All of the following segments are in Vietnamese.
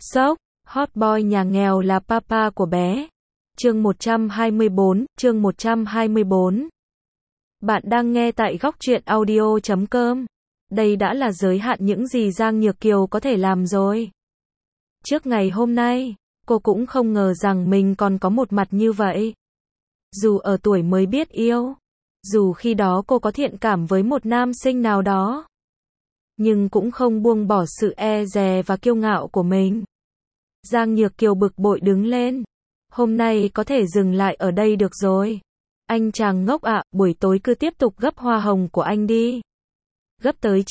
Sốc, hot boy nhà nghèo là papa của bé. Chương 124. Bạn đang nghe tại Góc Truyện Audio.com. Đây đã là giới hạn những gì Giang Nhược Kiều có thể làm rồi. Trước ngày hôm nay, cô cũng không ngờ rằng mình còn có một mặt như vậy. Dù ở tuổi mới biết yêu, dù khi đó cô có thiện cảm với một nam sinh nào đó, nhưng cũng không buông bỏ sự e dè và kiêu ngạo của mình. Giang Nhược Kiều bực bội đứng lên. Hôm nay có thể dừng lại ở đây được rồi. Anh chàng ngốc ạ, buổi tối cứ tiếp tục gấp hoa hồng của anh đi. Gấp tới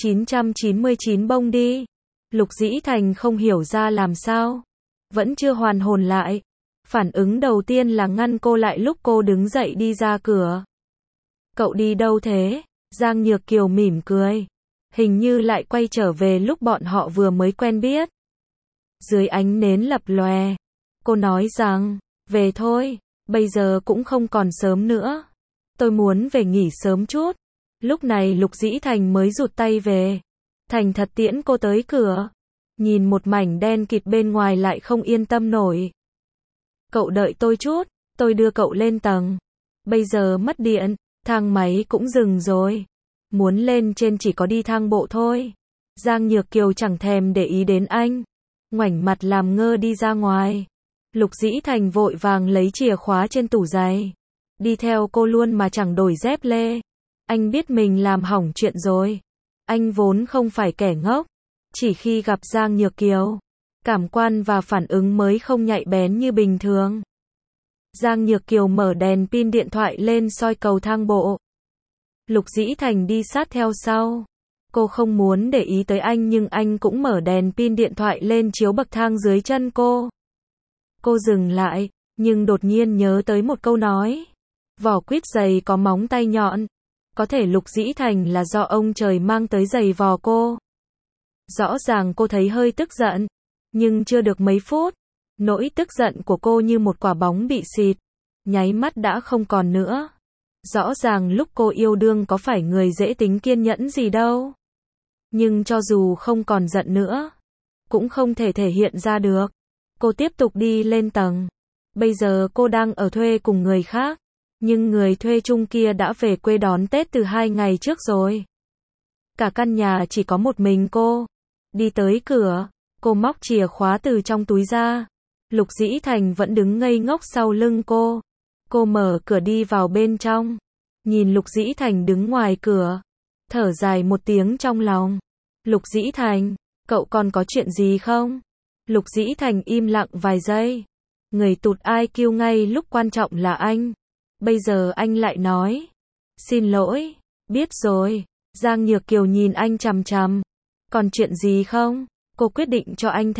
999 bông đi. Lục Dĩ Thành không hiểu ra làm sao. Vẫn chưa hoàn hồn lại. Phản ứng đầu tiên là ngăn cô lại lúc cô đứng dậy đi ra cửa. Cậu đi đâu thế? Giang Nhược Kiều mỉm cười. Hình như lại quay trở về lúc bọn họ vừa mới quen biết. Dưới ánh nến lập lòe, cô nói rằng, về thôi, bây giờ cũng không còn sớm nữa. Tôi muốn về nghỉ sớm chút. Lúc này Lục Dĩ Thành mới rụt tay về. Thành thật tiễn cô tới cửa. Nhìn một mảnh đen kịt bên ngoài lại không yên tâm nổi. Cậu đợi tôi chút, tôi đưa cậu lên tầng. Bây giờ mất điện, thang máy cũng dừng rồi. Muốn lên trên chỉ có đi thang bộ thôi. Giang Nhược Kiều chẳng thèm để ý đến anh. Ngoảnh mặt làm ngơ đi ra ngoài. Lục Dĩ Thành vội vàng lấy chìa khóa trên tủ giày. Đi theo cô luôn mà chẳng đổi dép lê. Anh biết mình làm hỏng chuyện rồi. Anh vốn không phải kẻ ngốc. Chỉ khi gặp Giang Nhược Kiều, cảm quan và phản ứng mới không nhạy bén như bình thường. Giang Nhược Kiều mở đèn pin điện thoại lên soi cầu thang bộ. Lục Dĩ Thành đi sát theo sau. Cô không muốn để ý tới anh nhưng anh cũng mở đèn pin điện thoại lên chiếu bậc thang dưới chân cô. Cô dừng lại, nhưng đột nhiên nhớ tới một câu nói. Vỏ quýt giày có móng tay nhọn. Có thể Lục Dĩ Thành là do ông trời mang tới giày vò cô. Rõ ràng cô thấy hơi tức giận, nhưng chưa được mấy phút, nỗi tức giận của cô như một quả bóng bị xịt, nháy mắt đã không còn nữa. Rõ ràng lúc cô yêu đương có phải người dễ tính kiên nhẫn gì đâu. Nhưng cho dù không còn giận nữa, cũng không thể thể hiện ra được. Cô tiếp tục đi lên tầng. Bây giờ cô đang ở thuê cùng người khác, nhưng người thuê chung kia đã về quê đón Tết từ 2 ngày trước rồi. Cả căn nhà chỉ có một mình cô. Đi tới cửa, cô móc chìa khóa từ trong túi ra. Lục Dĩ Thành vẫn đứng ngây ngốc sau lưng cô. Cô mở cửa đi vào bên trong. Nhìn Lục Dĩ Thành đứng ngoài cửa. Thở dài một tiếng trong lòng. Lục Dĩ Thành, cậu còn có chuyện gì không? Lục Dĩ Thành im lặng vài giây. Người tụt IQ ngay lúc quan trọng là anh. Bây giờ anh lại nói. Xin lỗi, biết rồi. Giang Nhược Kiều nhìn anh chằm chằm. Còn chuyện gì không? Cô quyết định cho anh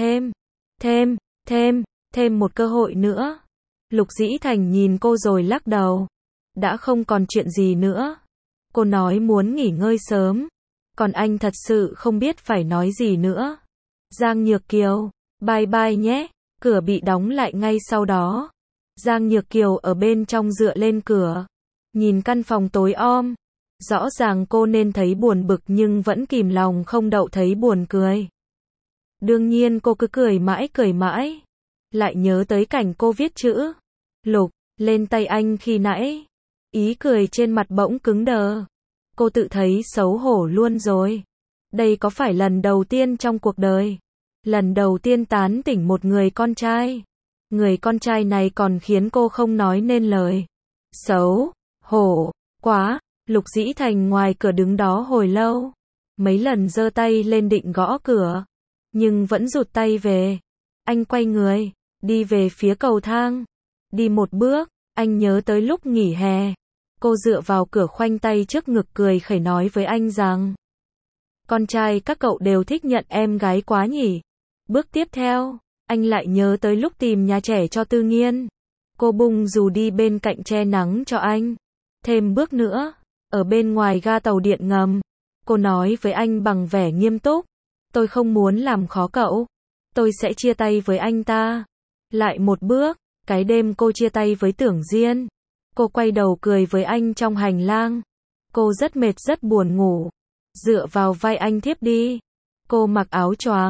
thêm một cơ hội nữa. Lục Dĩ Thành nhìn cô rồi lắc đầu. Đã không còn chuyện gì nữa. Cô nói muốn nghỉ ngơi sớm. Còn anh thật sự không biết phải nói gì nữa. Giang Nhược Kiều, bye bye nhé. Cửa bị đóng lại ngay sau đó. Giang Nhược Kiều ở bên trong dựa lên cửa. Nhìn căn phòng tối om. Rõ ràng cô nên thấy buồn bực nhưng vẫn kìm lòng không đậu thấy buồn cười. Đương nhiên cô cứ cười mãi. Lại nhớ tới cảnh cô viết chữ Lục lên tay anh khi nãy. Ý cười trên mặt bỗng cứng đờ. Cô tự thấy xấu hổ luôn rồi. Đây có phải lần đầu tiên trong cuộc đời. Lần đầu tiên tán tỉnh một người con trai. Người con trai này còn khiến cô không nói nên lời. Xấu hổ quá. Lục Dĩ Thành ngoài cửa đứng đó hồi lâu. Mấy lần giơ tay lên định gõ cửa. Nhưng vẫn rụt tay về. Anh quay người. Đi về phía cầu thang. Đi một bước. Anh nhớ tới lúc nghỉ hè. Cô dựa vào cửa khoanh tay trước ngực cười khẩy nói với anh rằng. Con trai các cậu đều thích nhận em gái quá nhỉ. Bước tiếp theo. Anh lại nhớ tới lúc tìm nhà trẻ cho Tư Nghiên. Cô bung dù đi bên cạnh che nắng cho anh. Thêm bước nữa. Ở bên ngoài ga tàu điện ngầm. Cô nói với anh bằng vẻ nghiêm túc. Tôi không muốn làm khó cậu. Tôi sẽ chia tay với anh ta. Lại một bước. Cái đêm cô chia tay với Tưởng Diên. Cô quay đầu cười với anh trong hành lang. Cô rất mệt rất buồn ngủ. Dựa vào vai anh thiếp đi. Cô mặc áo choàng.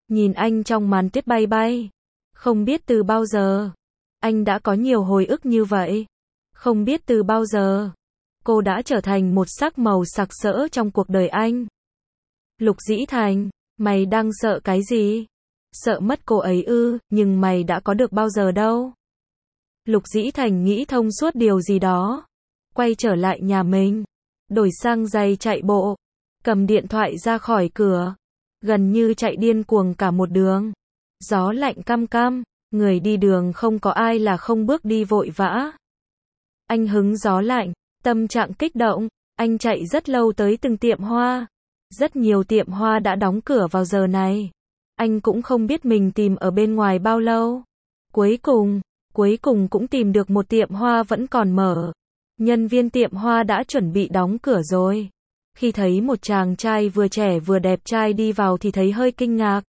nhìn anh trong màn tuyết bay bay. Không biết từ bao giờ, anh đã có nhiều hồi ức như vậy. Không biết từ bao giờ, cô đã trở thành một sắc màu sặc sỡ trong cuộc đời anh. Lục Dĩ Thành, mày đang sợ cái gì? Sợ mất cô ấy ư, nhưng mày đã có được bao giờ đâu. Lục Dĩ Thành nghĩ thông suốt điều gì đó. Quay trở lại nhà mình. Đổi sang giày chạy bộ. Cầm điện thoại ra khỏi cửa. Gần như chạy điên cuồng cả một đường. Gió lạnh căm căm. Người đi đường không có ai là không bước đi vội vã. Anh hứng gió lạnh. Tâm trạng kích động. Anh chạy rất lâu tới từng tiệm hoa. Rất nhiều tiệm hoa đã đóng cửa vào giờ này. Anh cũng không biết mình tìm ở bên ngoài bao lâu. Cuối cùng cũng tìm được một tiệm hoa vẫn còn mở. Nhân viên tiệm hoa đã chuẩn bị đóng cửa rồi. Khi thấy một chàng trai vừa trẻ vừa đẹp trai đi vào thì thấy hơi kinh ngạc.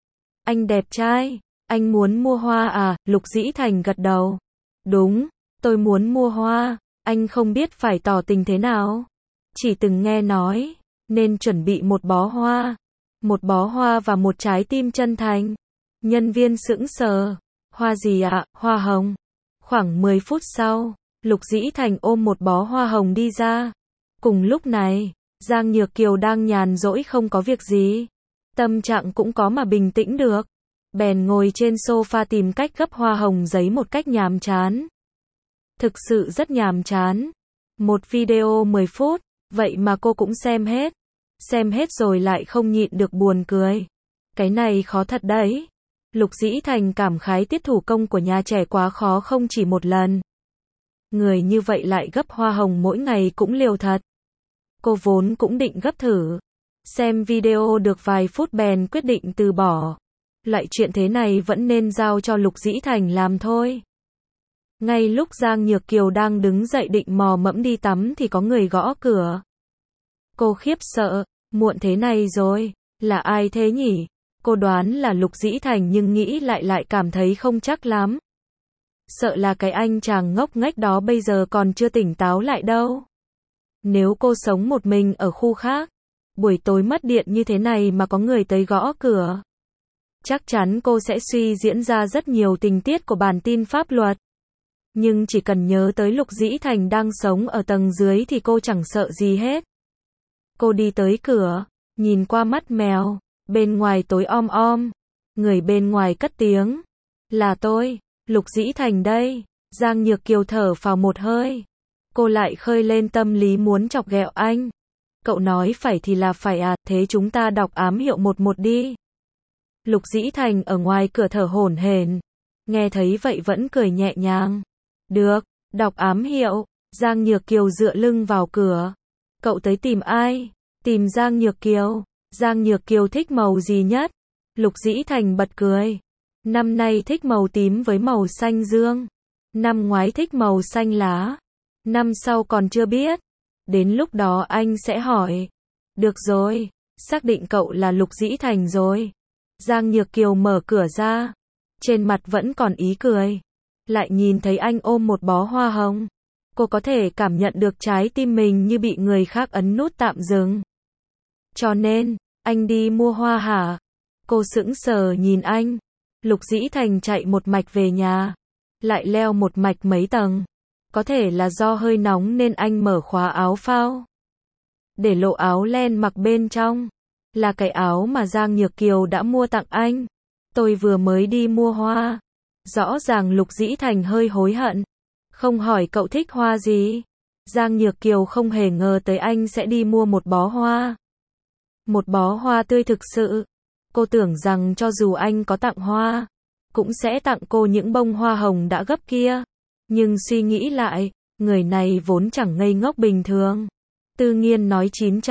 Anh đẹp trai, anh muốn mua hoa à? Lục Dĩ Thành gật đầu. Đúng, tôi muốn mua hoa. Anh không biết phải tỏ tình thế nào. Chỉ từng nghe nói, nên chuẩn bị một bó hoa. Một bó hoa và một trái tim chân thành. Nhân viên sững sờ. Hoa gì ạ? Hoa hồng. Khoảng 10 phút sau, Lục Dĩ Thành ôm một bó hoa hồng đi ra. Cùng lúc này, Giang Nhược Kiều đang nhàn rỗi không có việc gì. Tâm trạng cũng có mà bình tĩnh được. Bèn ngồi trên sofa tìm cách gấp hoa hồng giấy một cách nhàm chán. Thực sự rất nhàm chán. Một video 10 phút, vậy mà cô cũng xem hết. Xem hết rồi lại không nhịn được buồn cười. Cái này khó thật đấy. Lục Dĩ Thành cảm khái tiết thủ công của nhà trẻ quá khó không chỉ một lần. Người như vậy lại gấp hoa hồng mỗi ngày cũng liều thật. Cô vốn cũng định gấp thử. Xem video được vài phút bèn quyết định từ bỏ. Loại chuyện thế này vẫn nên giao cho Lục Dĩ Thành làm thôi. Ngay lúc Giang Nhược Kiều đang đứng dậy định mò mẫm đi tắm thì có người gõ cửa. Cô khiếp sợ, muộn thế này rồi, là ai thế nhỉ? Cô đoán là Lục Dĩ Thành nhưng nghĩ lại cảm thấy không chắc lắm. Sợ là cái anh chàng ngốc nghếch đó bây giờ còn chưa tỉnh táo lại đâu. Nếu cô sống một mình ở khu khác, buổi tối mất điện như thế này mà có người tới gõ cửa, chắc chắn cô sẽ suy diễn ra rất nhiều tình tiết của bản tin pháp luật. Nhưng chỉ cần nhớ tới Lục Dĩ Thành đang sống ở tầng dưới thì cô chẳng sợ gì hết. Cô đi tới cửa, nhìn qua mắt mèo, bên ngoài tối om om. Người bên ngoài cất tiếng. Là tôi, Lục Dĩ Thành đây. Giang Nhược Kiều thở phào một hơi. Cô lại khơi lên tâm lý muốn chọc ghẹo anh. Cậu nói phải thì là phải à, thế chúng ta đọc ám hiệu 11 đi. Lục Dĩ Thành ở ngoài cửa thở hổn hển. Nghe thấy vậy vẫn cười nhẹ nhàng. Được, đọc ám hiệu. Giang Nhược Kiều dựa lưng vào cửa. Cậu tới tìm ai? Tìm Giang Nhược Kiều. Giang Nhược Kiều thích màu gì nhất? Lục Dĩ Thành bật cười. Năm nay thích màu tím với màu xanh dương. Năm ngoái thích màu xanh lá. Năm sau còn chưa biết. Đến lúc đó anh sẽ hỏi. Được rồi, xác định cậu là Lục Dĩ Thành rồi. Giang Nhược Kiều mở cửa ra. Trên mặt vẫn còn ý cười. Lại nhìn thấy anh ôm một bó hoa hồng. Cô có thể cảm nhận được trái tim mình như bị người khác ấn nút tạm dừng. Cho nên, anh đi mua hoa hả? Cô sững sờ nhìn anh. Lục Dĩ Thành chạy một mạch về nhà. Lại leo một mạch mấy tầng. Có thể là do hơi nóng nên anh mở khóa áo phao. Để lộ áo len mặc bên trong. Là cái áo mà Giang Nhược Kiều đã mua tặng anh. Tôi vừa mới đi mua hoa. Rõ ràng Lục Dĩ Thành hơi hối hận. Không hỏi cậu thích hoa gì. Giang Nhược Kiều không hề ngờ tới anh sẽ đi mua một bó hoa. Một bó hoa tươi thực sự. Cô tưởng rằng cho dù anh có tặng hoa, cũng sẽ tặng cô những bông hoa hồng đã gấp kia. Nhưng suy nghĩ lại, người này vốn chẳng ngây ngốc bình thường. Tư Nghiên nói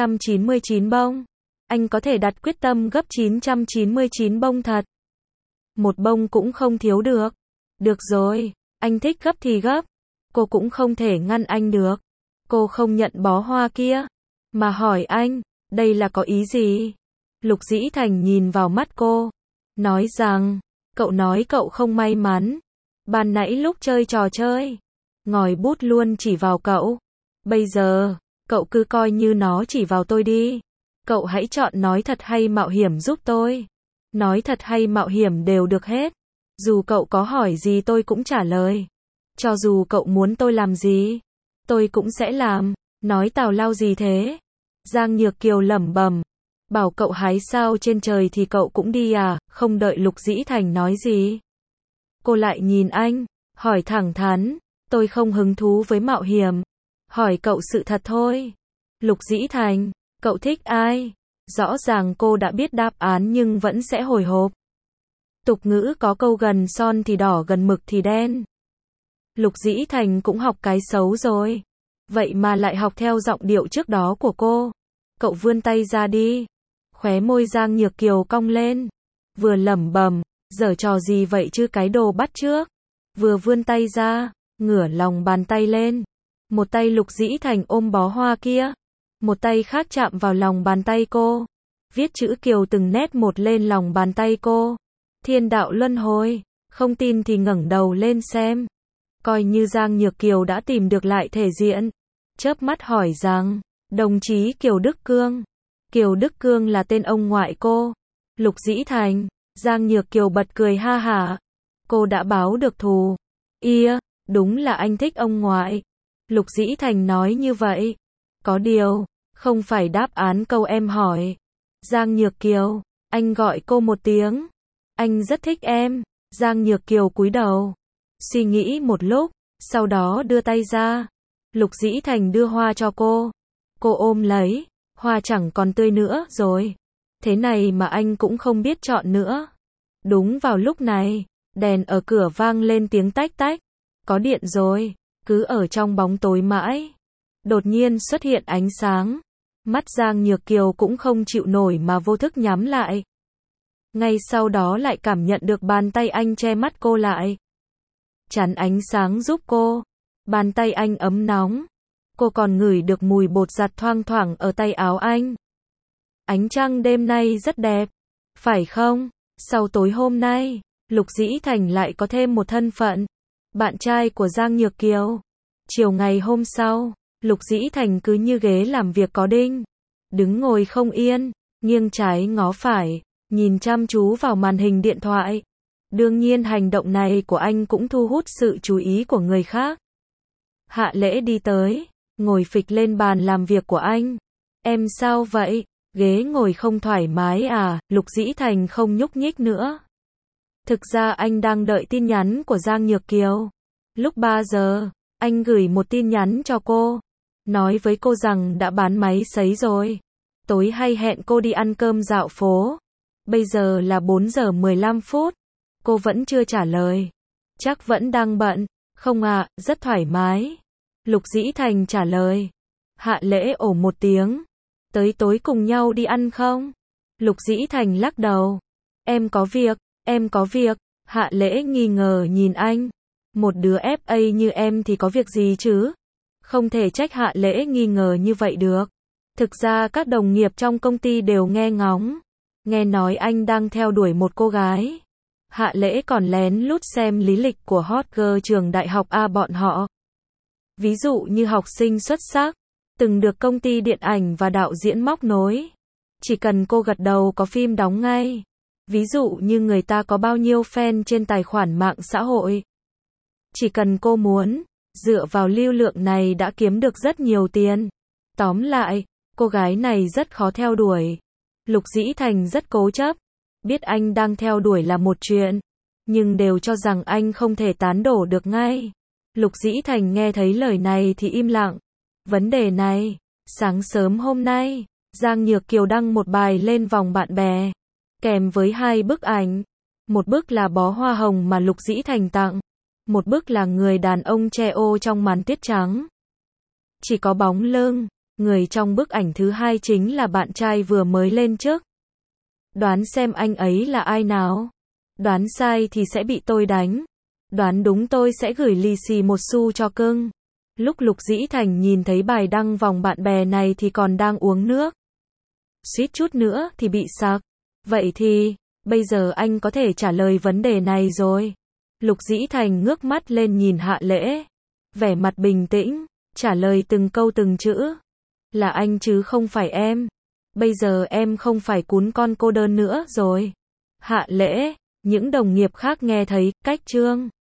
999 bông. Anh có thể đặt quyết tâm gấp 999 bông thật. Một bông cũng không thiếu được. Được rồi, anh thích gấp thì gấp. Cô cũng không thể ngăn anh được. Cô không nhận bó hoa kia, mà hỏi anh, đây là có ý gì? Lục Dĩ Thành nhìn vào mắt cô, nói rằng, cậu nói cậu không may mắn. Ban nãy lúc chơi trò chơi, ngòi bút luôn chỉ vào cậu. Bây giờ, cậu cứ coi như nó chỉ vào tôi đi. Cậu hãy chọn nói thật hay mạo hiểm giúp tôi. Nói thật hay mạo hiểm đều được hết. Dù cậu có hỏi gì tôi cũng trả lời. Cho dù cậu muốn tôi làm gì, tôi cũng sẽ làm. Nói tào lao gì thế? Giang Nhược Kiều lẩm bẩm. Bảo cậu hái sao trên trời thì cậu cũng đi à? Không đợi Lục Dĩ Thành nói gì, cô lại nhìn anh, hỏi thẳng thắn. Tôi không hứng thú với mạo hiểm. Hỏi cậu sự thật thôi. Lục Dĩ Thành, cậu thích ai? Rõ ràng cô đã biết đáp án nhưng vẫn sẽ hồi hộp. Tục ngữ có câu gần son thì đỏ gần mực thì đen. Lục Dĩ Thành cũng học cái xấu rồi. Vậy mà lại học theo giọng điệu trước đó của cô. Cậu vươn tay ra đi. Khóe môi Giang Nhược Kiều cong lên. Vừa lẩm bẩm, giở trò gì vậy chứ cái đồ bắt chước. Vừa vươn tay ra, ngửa lòng bàn tay lên. Một tay Lục Dĩ Thành ôm bó hoa kia. Một tay khác chạm vào lòng bàn tay cô. Viết chữ Kiều từng nét một lên lòng bàn tay cô. Thiên đạo luân hồi. Không tin thì ngẩng đầu lên xem. Coi như Giang Nhược Kiều đã tìm được lại thể diện. Chớp mắt hỏi rằng, đồng chí Kiều Đức Cương. Kiều Đức Cương là tên ông ngoại cô. Lục Dĩ Thành. Giang Nhược Kiều bật cười ha hả. Cô đã báo được thù. Ia, đúng là anh thích ông ngoại. Lục Dĩ Thành nói như vậy. Có điều, không phải đáp án câu em hỏi. Giang Nhược Kiều, anh gọi cô một tiếng. Anh rất thích em. Giang Nhược Kiều cúi đầu. Suy nghĩ một lúc, sau đó đưa tay ra. Lục Dĩ Thành đưa hoa cho cô. Cô ôm lấy, hoa chẳng còn tươi nữa rồi. Thế này mà anh cũng không biết chọn nữa. Đúng vào lúc này, đèn ở cửa vang lên tiếng tách tách. Có điện rồi, cứ ở trong bóng tối mãi. Đột nhiên xuất hiện ánh sáng. Mắt Giang Nhược Kiều cũng không chịu nổi mà vô thức nhắm lại. Ngay sau đó lại cảm nhận được bàn tay anh che mắt cô lại. Chắn ánh sáng giúp cô. Bàn tay anh ấm nóng. Cô còn ngửi được mùi bột giặt thoang thoảng ở tay áo anh. Ánh trăng đêm nay rất đẹp. Phải không? Sau tối hôm nay, Lục Dĩ Thành lại có thêm một thân phận. Bạn trai của Giang Nhược Kiều. Chiều ngày hôm sau, Lục Dĩ Thành cứ như ghế làm việc có đinh. Đứng ngồi không yên, nghiêng trái ngó phải, nhìn chăm chú vào màn hình điện thoại. Đương nhiên hành động này của anh cũng thu hút sự chú ý của người khác. Hạ Lễ đi tới, ngồi phịch lên bàn làm việc của anh. Em sao vậy? Ghế ngồi không thoải mái à? Lục Dĩ Thành không nhúc nhích nữa. Thực ra anh đang đợi tin nhắn của Giang Nhược Kiều. Lúc 3 giờ, anh gửi một tin nhắn cho cô. Nói với cô rằng đã bán máy sấy rồi. Tối hay hẹn cô đi ăn cơm dạo phố. Bây giờ là 4 giờ 15 phút. Cô vẫn chưa trả lời. Chắc vẫn đang bận. Không ạ, rất thoải mái. Lục Dĩ Thành trả lời. Hạ Lễ ồ một tiếng. Tới tối cùng nhau đi ăn không? Lục Dĩ Thành lắc đầu. Em có việc, em có việc. Hạ Lễ nghi ngờ nhìn anh. Một đứa FA như em thì có việc gì chứ? Không thể trách Hạ Lễ nghi ngờ như vậy được. Thực ra các đồng nghiệp trong công ty đều nghe ngóng. Nghe nói anh đang theo đuổi một cô gái. Hạ Lễ còn lén lút xem lý lịch của hot girl trường đại học A bọn họ. Ví dụ như học sinh xuất sắc, từng được công ty điện ảnh và đạo diễn móc nối. Chỉ cần cô gật đầu có phim đóng ngay. Ví dụ như người ta có bao nhiêu fan trên tài khoản mạng xã hội. Chỉ cần cô muốn, dựa vào lưu lượng này đã kiếm được rất nhiều tiền. Tóm lại, cô gái này rất khó theo đuổi. Lục Dĩ Thành rất cố chấp. Biết anh đang theo đuổi là một chuyện, nhưng đều cho rằng anh không thể tán đổ được ngay. Lục Dĩ Thành nghe thấy lời này thì im lặng. Vấn đề này, sáng sớm hôm nay, Giang Nhược Kiều đăng một bài lên vòng bạn bè, kèm với 2 bức ảnh. Một bức là bó hoa hồng mà Lục Dĩ Thành tặng, một bức là người đàn ông che ô trong màn tuyết trắng. Chỉ có bóng lưng, người trong bức ảnh thứ 2 chính là bạn trai vừa mới lên chức. Đoán xem anh ấy là ai nào? Đoán sai thì sẽ bị tôi đánh. Đoán đúng tôi sẽ gửi lì xì 1 xu cho cưng. Lúc Lục Dĩ Thành nhìn thấy bài đăng vòng bạn bè này thì còn đang uống nước. Suýt chút nữa thì bị sặc. Vậy thì, bây giờ anh có thể trả lời vấn đề này rồi. Lục Dĩ Thành ngước mắt lên nhìn Hạ Lễ. Vẻ mặt bình tĩnh, trả lời từng câu từng chữ. Là anh chứ không phải em. Bây giờ em không phải cún con cô đơn nữa rồi. Hạ lễ, những đồng nghiệp khác nghe thấy, cách Trương